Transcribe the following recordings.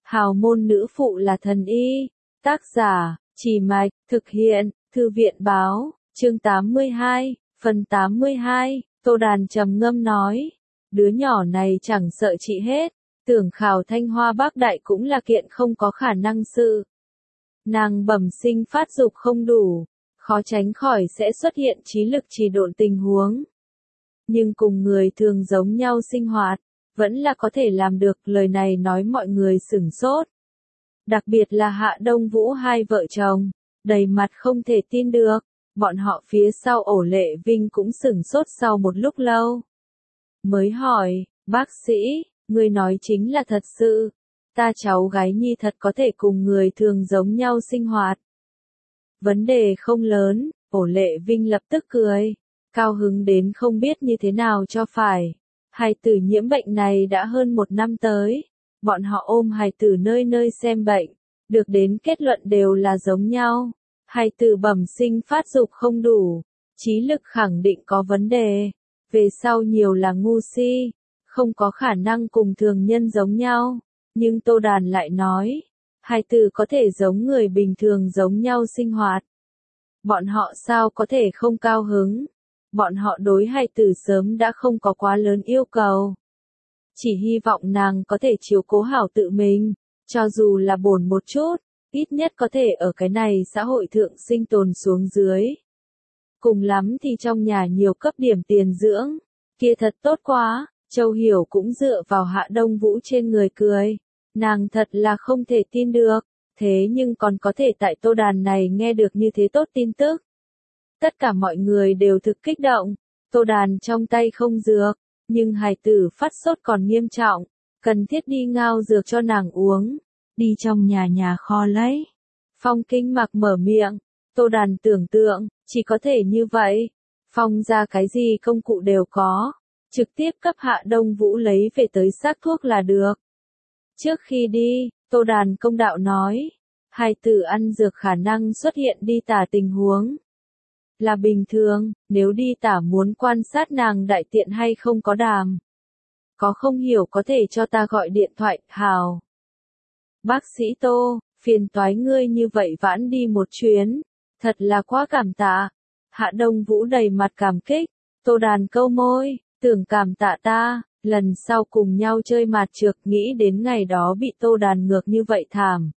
Hào môn nữ phụ là thần y. Tác giả, Trì Mạch, thực hiện, Thư viện báo, chương 82, phần 82, Tô Đàn trầm ngâm nói. Đứa nhỏ này chẳng sợ chị hết, tưởng khảo Thanh Hoa Bác Đại cũng là kiện không có khả năng sự. Nàng bẩm sinh phát dục không đủ, khó tránh khỏi sẽ xuất hiện trí lực trì độn tình huống. Nhưng cùng người thường giống nhau sinh hoạt, vẫn là có thể làm được, lời này nói mọi người sửng sốt. Đặc biệt là Hạ Đông Vũ hai vợ chồng, đầy mặt không thể tin được, bọn họ phía sau Ổ Lệ Vinh cũng sửng sốt sau một lúc lâu. Mới hỏi, bác sĩ, người nói chính là thật sự, ta cháu gái nhi thật có thể cùng người thường giống nhau sinh hoạt. Vấn đề không lớn, Ổ Lệ Vinh lập tức cười, cao hứng đến không biết như thế nào cho phải. Hài tử nhiễm bệnh này đã hơn 1 năm tới, bọn họ ôm hài tử nơi nơi xem bệnh, được đến kết luận đều là giống nhau. Hài tử bẩm sinh phát dục không đủ, trí lực khẳng định có vấn đề, về sau nhiều là ngu si, không có khả năng cùng thường nhân giống nhau. Nhưng Tô Đàn lại nói, hài tử có thể giống người bình thường giống nhau sinh hoạt. Bọn họ sao có thể không cao hứng? Bọn họ đối hài tử sớm đã không có quá lớn yêu cầu. Chỉ hy vọng nàng có thể chiếu cố hảo tự mình, cho dù là bổn một chút, ít nhất có thể ở cái này xã hội thượng sinh tồn xuống dưới. Cùng lắm thì trong nhà nhiều cấp điểm tiền dưỡng, kia thật tốt quá. Châu Hiểu cũng dựa vào Hạ Đông Vũ trên người cười, nàng thật là không thể tin được, thế nhưng còn có thể tại Tô Đàn này nghe được như thế tốt tin tức. Tất cả mọi người đều thực kích động, Tô Đàn trong tay không dược, nhưng hài tử phát sốt còn nghiêm trọng, cần thiết đi ngao dược cho nàng uống, đi trong nhà kho lấy. Phong Kinh Mặc mở miệng, Tô Đàn tưởng tượng, chỉ có thể như vậy, Phong ra cái gì công cụ đều có, trực tiếp cấp Hạ Đông Vũ lấy về tới xác thuốc là được. Trước khi đi, Tô Đàn công đạo nói, hài tử ăn dược khả năng xuất hiện đi tả tình huống. Là bình thường, nếu đi tả muốn quan sát nàng đại tiện hay không có đàm. Có không hiểu có thể cho ta gọi điện thoại, hào. Bác sĩ Tô, phiền toái ngươi như vậy vãn đi một chuyến, thật là quá cảm tạ. Hạ Đông Vũ đầy mặt cảm kích, Tô Đàn câu môi, tưởng cảm tạ ta, lần sau cùng nhau chơi mạt trược, nghĩ đến ngày đó bị Tô Đàn ngược như vậy thảm.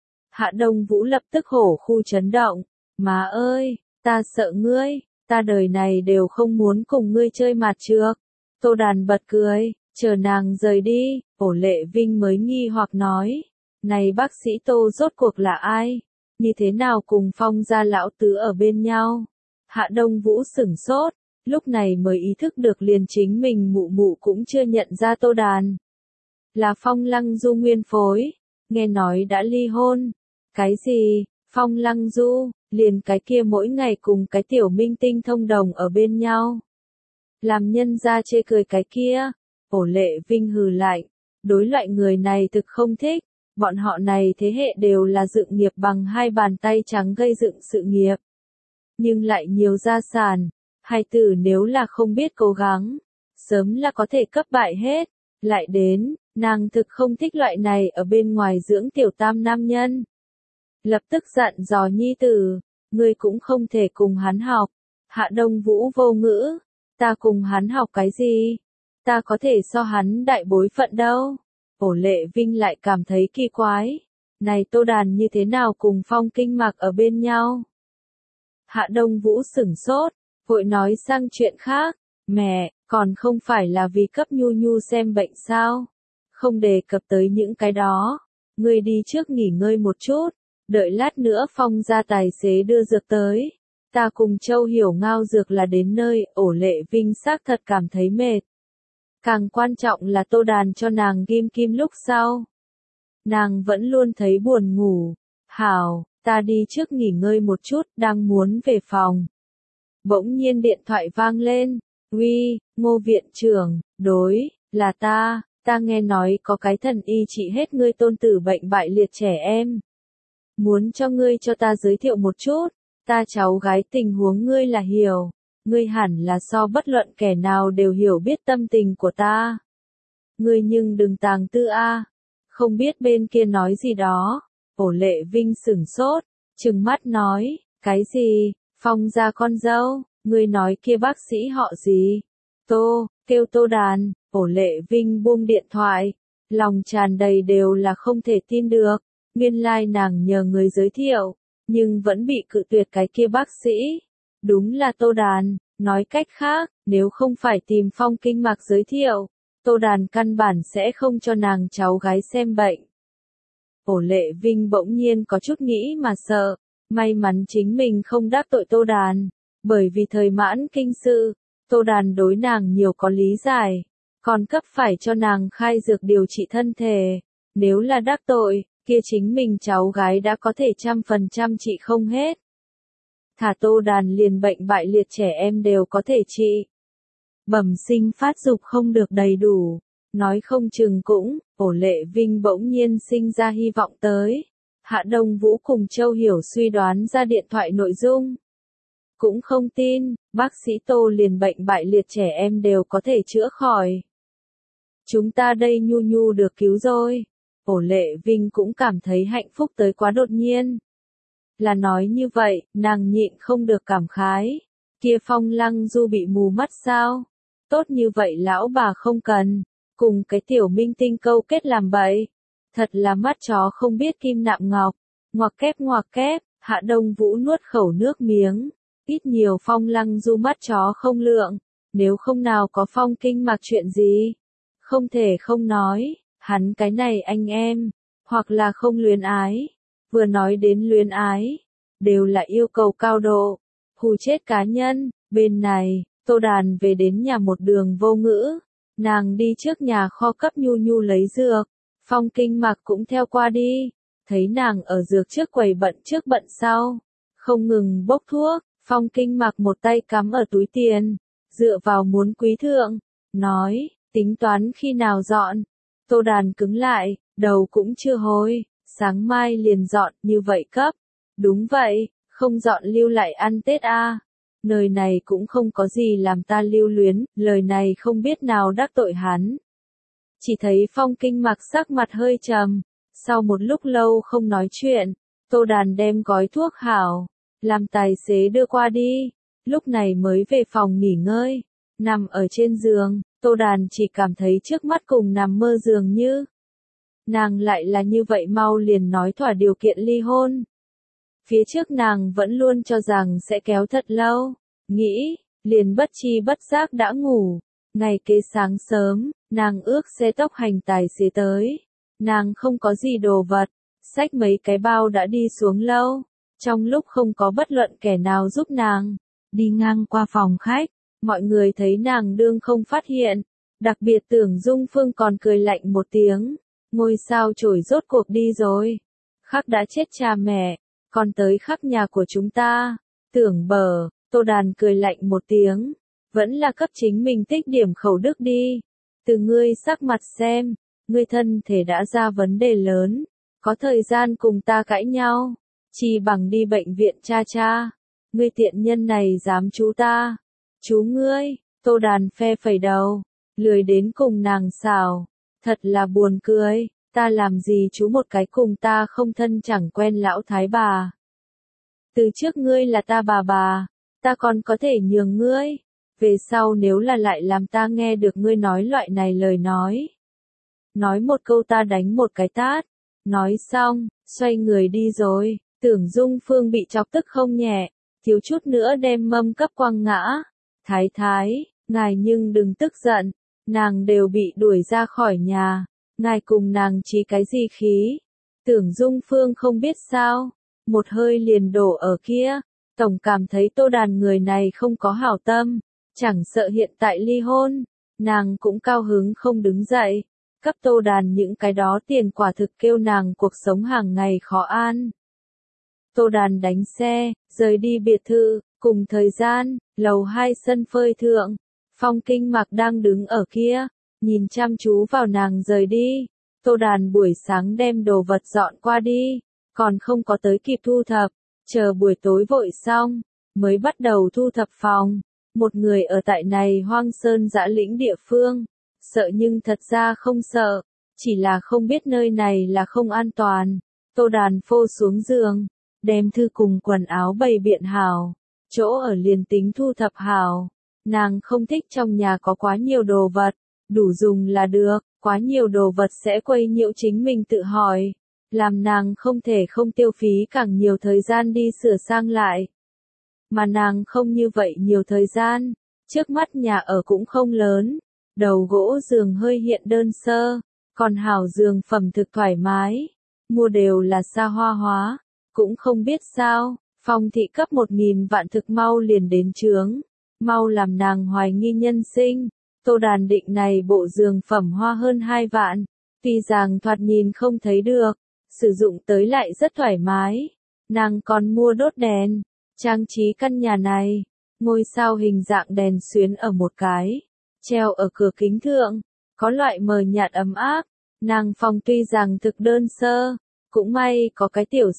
Hạ Đông Vũ lập tức hổ khu chấn động, má ơi, ta sợ ngươi, ta đời này đều không muốn cùng ngươi chơi mạt trược. Tô Đàn bật cười, chờ nàng rời đi, Ổ Lệ Vinh mới nghi hoặc nói, này bác sĩ Tô rốt cuộc là ai, như thế nào cùng Phong gia lão tứ ở bên nhau. Hạ Đông Vũ sửng sốt, lúc này mới ý thức được liền chính mình mụ mụ cũng chưa nhận ra Tô Đàn. Là Phong Lăng Du nguyên phối, nghe nói đã ly hôn. Cái gì, Phong Lăng Du, liền cái kia mỗi ngày cùng cái tiểu minh tinh thông đồng ở bên nhau. Làm nhân ra chê cười cái kia, Ổ Lệ Vinh hừ lạnh, đối loại người này thực không thích, bọn họ này thế hệ đều là dựng nghiệp bằng hai bàn tay trắng gây dựng sự nghiệp. Nhưng lại nhiều gia sản, hài tử nếu là không biết cố gắng, sớm là có thể cấp bại hết, lại đến, nàng thực không thích loại này ở bên ngoài dưỡng tiểu tam nam nhân. Lập tức dặn dò nhi tử, ngươi cũng không thể cùng hắn học. Hạ Đông Vũ vô ngữ, ta cùng hắn học cái gì? Ta có thể so hắn đại bối phận đâu? Ổ Lệ Vinh lại cảm thấy kỳ quái, này Tô Đàn như thế nào cùng Phong Kinh Mặc ở bên nhau? Hạ Đông Vũ sửng sốt, vội nói sang chuyện khác, mẹ, còn không phải là vì cấp Nhu Nhu xem bệnh sao? Không đề cập tới những cái đó, ngươi đi trước nghỉ ngơi một chút. Đợi lát nữa Phong ra tài xế đưa dược tới. Ta cùng Châu Hiểu ngao dược là đến nơi. Ổ Lệ Vinh xác thật cảm thấy mệt. Càng quan trọng là Tô Đàn cho nàng ghim kim lúc sau. Nàng vẫn luôn thấy buồn ngủ. Hảo, ta đi trước nghỉ ngơi một chút, đang muốn về phòng. Bỗng nhiên điện thoại vang lên. Uy, Ngô viện trưởng, đối, là ta nghe nói có cái thần y trị hết ngươi tôn tử bệnh bại liệt trẻ em. Muốn cho ngươi cho ta giới thiệu một chút, ta cháu gái tình huống ngươi là hiểu, ngươi hẳn là so bất luận kẻ nào đều hiểu biết tâm tình của ta. Ngươi nhưng đừng tàng tư a, Không biết bên kia nói gì đó. Ổ Lệ Vinh sửng sốt, trừng mắt nói, cái gì, Phong gia con dâu, ngươi nói kia bác sĩ họ gì? Kêu Tô Đàn. Ổ Lệ Vinh buông điện thoại, lòng tràn đầy đều là không thể tin được, nguyên lai nàng nhờ người giới thiệu, nhưng vẫn bị cự tuyệt cái kia bác sĩ. Đúng là Tô Đàn, nói cách khác, nếu không phải tìm Phong Kinh Mạc giới thiệu, Tô Đàn căn bản sẽ không cho nàng cháu gái xem bệnh. Ổ Lệ Vinh bỗng nhiên có chút nghĩ mà sợ, may mắn chính mình không đắc tội Tô Đàn, bởi vì thời mãn kinh sự, Tô Đàn đối nàng nhiều có lý giải, còn cấp phải cho nàng khai dược điều trị thân thể, nếu là đắc tội, kia chính mình cháu gái đã có thể 100% trị không hết. Thả Tô Đàn liền bệnh bại liệt trẻ em đều có thể trị. Bẩm sinh phát dục không được đầy đủ, nói không chừng cũng, Ổ Lệ Vinh bỗng nhiên sinh ra hy vọng tới. Hạ Đông Vũ cùng Châu Hiểu suy đoán ra điện thoại nội dung. Cũng không tin, bác sĩ Tô liền bệnh bại liệt trẻ em đều có thể chữa khỏi. Chúng ta đây Nhu Nhu được cứu rồi. Ổ Lệ Vinh cũng cảm thấy hạnh phúc tới quá đột nhiên. Là nói như vậy, nàng nhịn không được cảm khái. Kia Phong Lăng Du bị mù mắt sao? Tốt như vậy lão bà không cần. Cùng cái tiểu minh tinh câu kết làm bậy. Thật là mắt chó không biết kim nạm ngọc. Ngoặc kép, Hạ Đông Vũ nuốt khẩu nước miếng. Ít nhiều Phong Lăng Du mắt chó không lượng. Nếu không nào có Phong Kinh Mạc chuyện gì? Không thể không nói, hắn cái này anh em, hoặc là không luyến ái. Vừa nói đến luyến ái, đều là yêu cầu cao độ. Hù chết cá nhân, bên này, Tô Đàn về đến nhà một đường vô ngữ. Nàng đi trước nhà kho cấp Nhu Nhu lấy dược. Phong Kinh Mạc cũng theo qua đi. Thấy nàng ở dược trước quầy bận trước bận sau. Không ngừng bốc thuốc, Phong Kinh Mạc một tay cắm ở túi tiền. Dựa vào muốn quý thượng. Nói, tính toán khi nào dọn. Tô Đàn cứng lại, đầu cũng chưa hồi. Sáng mai liền dọn như vậy cấp. Đúng vậy, không dọn lưu lại ăn Tết a. Nơi này cũng không có gì làm ta lưu luyến, lời này không biết nào đắc tội hắn. Chỉ thấy Phong Kinh Mạc sắc mặt hơi trầm, sau một lúc lâu không nói chuyện, Tô Đàn đem gói thuốc hảo, làm tài xế đưa qua đi, lúc này mới về phòng nghỉ ngơi, nằm ở trên giường, Tô Đàn chỉ cảm thấy trước mắt cùng nằm mơ dường như. Nàng lại là như vậy mau liền nói thỏa điều kiện ly hôn. Phía trước nàng vẫn luôn cho rằng sẽ kéo thật lâu, nghĩ, liền bất chi bất giác đã ngủ. Ngày kế sáng sớm, nàng ước xe tốc hành tài xế tới. Nàng không có gì đồ vật, xách mấy cái bao đã đi xuống lâu. Trong lúc không có bất luận kẻ nào giúp nàng, đi ngang qua phòng khách, mọi người thấy nàng đương không phát hiện. Đặc biệt Tưởng Dung Phương còn cười lạnh một tiếng. Ngôi sao chổi rốt cuộc đi rồi. Khắc đã chết cha mẹ, còn tới khắc nhà của chúng ta. Tưởng Bờ, Tô Đàn cười lạnh một tiếng. Vẫn là cấp chính mình tích điểm khẩu đức đi. Từ ngươi sắc mặt xem, ngươi thân thể đã ra vấn đề lớn. Có thời gian cùng ta cãi nhau. Chỉ bằng đi bệnh viện cha. Ngươi tiện nhân này dám chú ta. Chú ngươi, Tô Đàn phe phẩy đầu. Lười đến cùng nàng xào. Thật là buồn cười, ta làm gì chú một cái cùng ta không thân chẳng quen lão thái bà. Từ trước ngươi là ta bà, ta còn có thể nhường ngươi. Về sau nếu là lại làm ta nghe được ngươi nói loại này lời nói. Nói một câu ta đánh một cái tát. Nói xong, xoay người đi rồi, Tưởng Dung Phương bị chọc tức không nhẹ, thiếu chút nữa đem mâm cấp quăng ngã. Thái, ngài nhưng đừng tức giận. Nàng đều bị đuổi ra khỏi nhà, ngài cùng nàng chí cái gì khí. Tưởng Dung Phương không biết sao, một hơi liền đổ ở kia, tổng cảm thấy Tô Đàn người này không có hảo tâm, chẳng sợ hiện tại ly hôn, nàng cũng cao hứng không đứng dậy, cấp Tô Đàn những cái đó tiền quả thực kêu nàng cuộc sống hàng ngày khó an. Tô Đàn đánh xe, rời đi biệt thự, cùng thời gian, lầu 2 sân phơi thượng. Phong Kinh Mạc đang đứng ở kia, nhìn chăm chú vào nàng rời đi. Tô Đàn buổi sáng đem đồ vật dọn qua đi, còn không có tới kịp thu thập, chờ buổi tối vội xong, mới bắt đầu thu thập phòng. Một người ở tại này hoang sơn dã lĩnh địa phương, sợ nhưng thật ra không sợ, chỉ là không biết nơi này là không an toàn. Tô Đàn phô xuống giường, đem thư cùng quần áo bày biện hào, chỗ ở liền tính thu thập hào. Nàng không thích trong nhà có quá nhiều đồ vật, đủ dùng là được, quá nhiều đồ vật sẽ quấy nhiễu chính mình tự hỏi, làm nàng không thể không tiêu phí càng nhiều thời gian đi sửa sang lại. Mà nàng không như vậy nhiều thời gian, trước mắt nhà ở cũng không lớn, đầu gỗ giường hơi hiện đơn sơ, còn hào giường phẩm thực thoải mái, mua đều là xa hoa hóa, cũng không biết sao, Phong thị cấp 1.000 vạn thực mau liền đến chướng, mau làm nàng hoài nghi nhân sinh. Tô Đàn định này bộ giường phẩm hoa hơn 2 vạn, tuy rằng thoạt nhìn không thấy được, sử dụng tới lại rất thoải mái. Nàng còn mua đốt đèn, trang trí căn nhà này, ngôi sao hình dạng đèn xuyến ở một cái, treo ở cửa kính thượng, có loại mờ nhạt ấm áp. Nàng phòng tuy rằng thực đơn sơ, cũng may có cái tiểu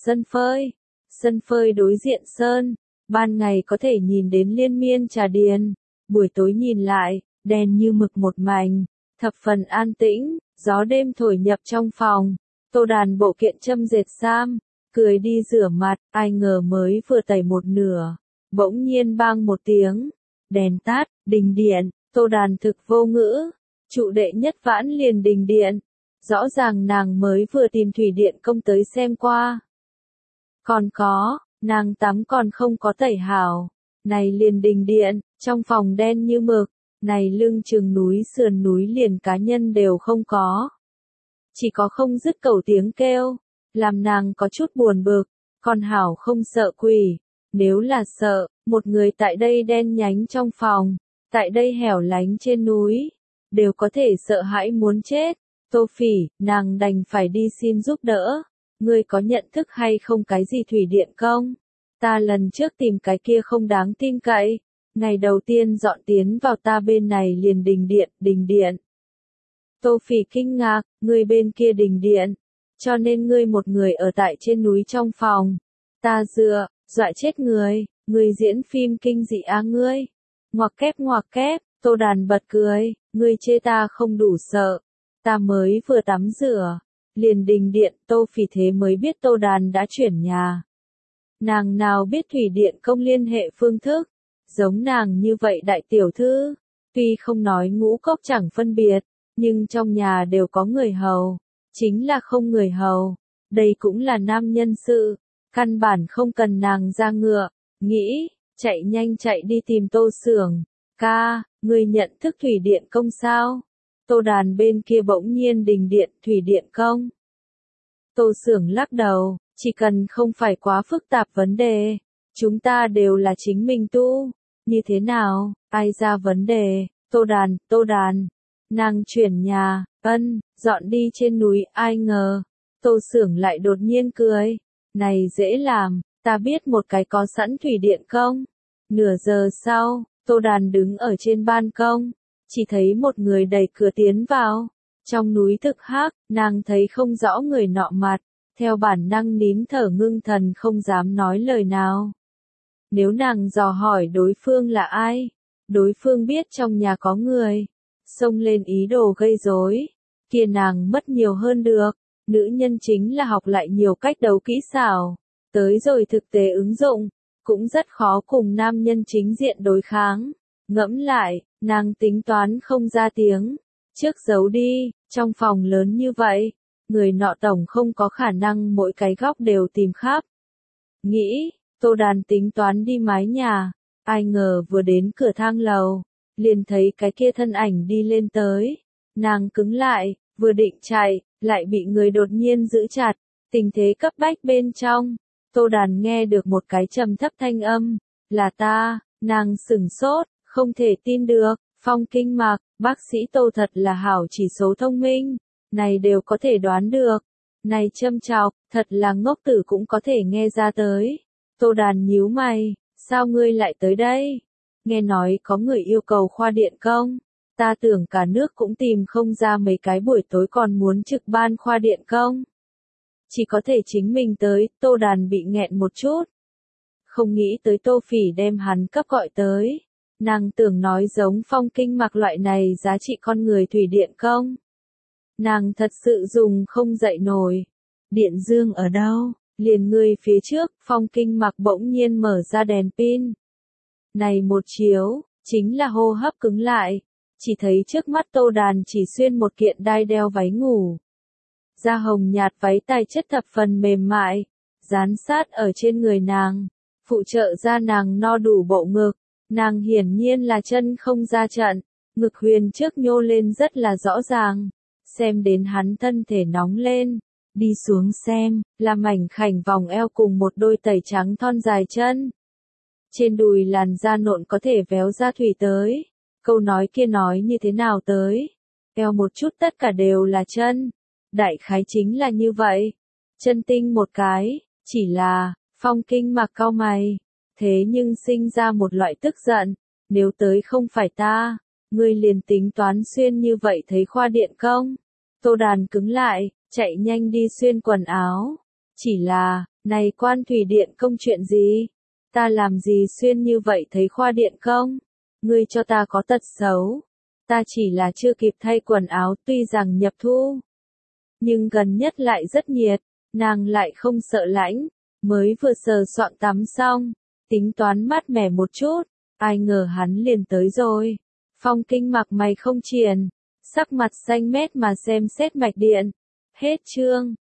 sân phơi đối diện sơn, ban ngày có thể nhìn đến liên miên trà điền, buổi tối nhìn lại, đèn như mực một mảnh, thập phần an tĩnh, gió đêm thổi nhập trong phòng. Tô Đàn bộ kiện châm dệt sam, cười đi rửa mặt, ai ngờ mới vừa tẩy một nửa, bỗng nhiên bang một tiếng, đèn tắt, đình điện. Tô Đàn thực vô ngữ, trụ đệ nhất vãn liền đình điện, rõ ràng nàng mới vừa tìm thủy điện công tới xem qua. Còn có, nàng tắm còn không có tẩy hảo, này liền đình điện, trong phòng đen như mực, này lưng chừng núi sườn núi liền cá nhân đều không có. Chỉ có không dứt cẩu tiếng kêu, làm nàng có chút buồn bực, còn hảo không sợ quỷ, nếu là sợ, một người tại đây đen nhánh trong phòng, tại đây hẻo lánh trên núi, đều có thể sợ hãi muốn chết. Tô Phỉ, nàng đành phải đi xin giúp đỡ. Ngươi có nhận thức hay không cái gì thủy điện công? Ta lần trước tìm cái kia không đáng tin cậy, ngày đầu tiên dọn tiến vào ta bên này liền đình điện. Tô Phỉ kinh ngạc, ngươi bên kia đình điện, cho nên ngươi một người ở tại trên núi trong phòng. Ta dọa chết người, ngươi diễn phim kinh dị à ngươi? Ngoặc kép, Tô Đàn bật cười, ngươi chê ta không đủ sợ. Ta mới vừa tắm rửa, liền đình điện. Tô Phỉ thế mới biết Tô Đàn đã chuyển nhà. Nàng nào biết thủy điện công liên hệ phương thức, giống nàng như vậy đại tiểu thư, tuy không nói ngũ cốc chẳng phân biệt, nhưng trong nhà đều có người hầu, chính là không người hầu, đây cũng là nam nhân sự, căn bản không cần nàng ra ngựa, nghĩ, chạy nhanh chạy đi tìm Tô Xưởng. Ca, ngươi nhận thức thủy điện công sao? Tô Đàn bên kia bỗng nhiên đình điện, thủy điện công. Tô Xưởng lắc đầu, chỉ cần không phải quá phức tạp vấn đề, chúng ta đều là chính mình tu. Như thế nào, ai ra vấn đề? Tô Đàn, nàng chuyển nhà, dọn đi trên núi, ai ngờ. Tô Xưởng lại đột nhiên cười, này dễ làm, ta biết một cái có sẵn thủy điện công. Nửa giờ sau, Tô Đàn đứng ở trên ban công, chỉ thấy một người đẩy cửa tiến vào. Trong núi thực hắc, nàng thấy không rõ người nọ mặt, theo bản năng nín thở ngưng thần không dám nói lời nào. Nếu nàng dò hỏi đối phương là ai, đối phương biết trong nhà có người, xông lên ý đồ gây rối, kia nàng mất nhiều hơn được. Nữ nhân chính là học lại nhiều cách đấu kỹ xảo, tới rồi thực tế ứng dụng, cũng rất khó cùng nam nhân chính diện đối kháng. Ngẫm lại, nàng tính toán không ra tiếng, trước giấu đi, trong phòng lớn như vậy, người nọ tổng không có khả năng mỗi cái góc đều tìm khắp. Nghĩ, Tô Đàn tính toán đi mái nhà, ai ngờ vừa đến cửa thang lầu, liền thấy cái kia thân ảnh đi lên tới. Nàng cứng lại, vừa định chạy, lại bị người đột nhiên giữ chặt, tình thế cấp bách bên trong. Tô Đàn nghe được một cái trầm thấp thanh âm, là ta, nàng sửng sốt, không thể tin được, Phong kinh mạc, bác sĩ Tô thật là hảo chỉ số thông minh, này đều có thể đoán được, này châm chọc, thật là ngốc tử cũng có thể nghe ra tới. Tô Đàn nhíu mày, sao ngươi lại tới đây? Nghe nói có người yêu cầu khoa điện công, ta tưởng cả nước cũng tìm không ra mấy cái buổi tối còn muốn trực ban khoa điện công. Chỉ có thể chính mình tới. Tô Đàn bị nghẹn một chút. Không nghĩ tới Tô Phỉ đem hắn cấp gọi tới. Nàng tưởng nói giống Phong kinh mạc loại này giá trị con người thủy điện công. Nàng thật sự dùng không dậy nổi. Điện dương ở đâu? Liền người phía trước, Phong Kinh Mặc bỗng nhiên mở ra đèn pin. Này một chiếu, chính là hô hấp cứng lại. Chỉ thấy trước mắt Tô Đàn chỉ xuyên một kiện đai đeo váy ngủ. Da hồng nhạt váy tài chất thập phần mềm mại, dán sát ở trên người nàng, phụ trợ ra nàng no đủ bộ ngực. Nàng hiển nhiên là chân không ra trận, ngực huyền trước nhô lên rất là rõ ràng. Xem đến hắn thân thể nóng lên, đi xuống xem, là mảnh khảnh vòng eo cùng một đôi tẩy trắng thon dài chân. Trên đùi làn da nộn có thể véo ra thủy tới. Câu nói kia nói như thế nào tới? Eo một chút tất cả đều là chân. Đại khái chính là như vậy. Chân tinh một cái, chỉ là, Phong Kinh Mặc cau mày. Thế nhưng sinh ra một loại tức giận. Nếu tới không phải ta, ngươi liền tính toán xuyên như vậy thấy khoa điện công. Tô Đàn cứng lại, chạy nhanh đi xuyên quần áo. Chỉ là, này quan thủy điện công chuyện gì? Ta làm gì xuyên như vậy thấy khoa điện công? Ngươi cho ta có tật xấu. Ta chỉ là chưa kịp thay quần áo tuy rằng nhập thu. Nhưng gần nhất lại rất nhiệt, nàng lại không sợ lạnh, mới vừa sờ soạng tắm xong, tính toán mát mẻ một chút, ai ngờ hắn liền tới rồi. Phong Kinh Mặc mày không triền, sắc mặt xanh mét mà xem xét mạch điện. Hết chương.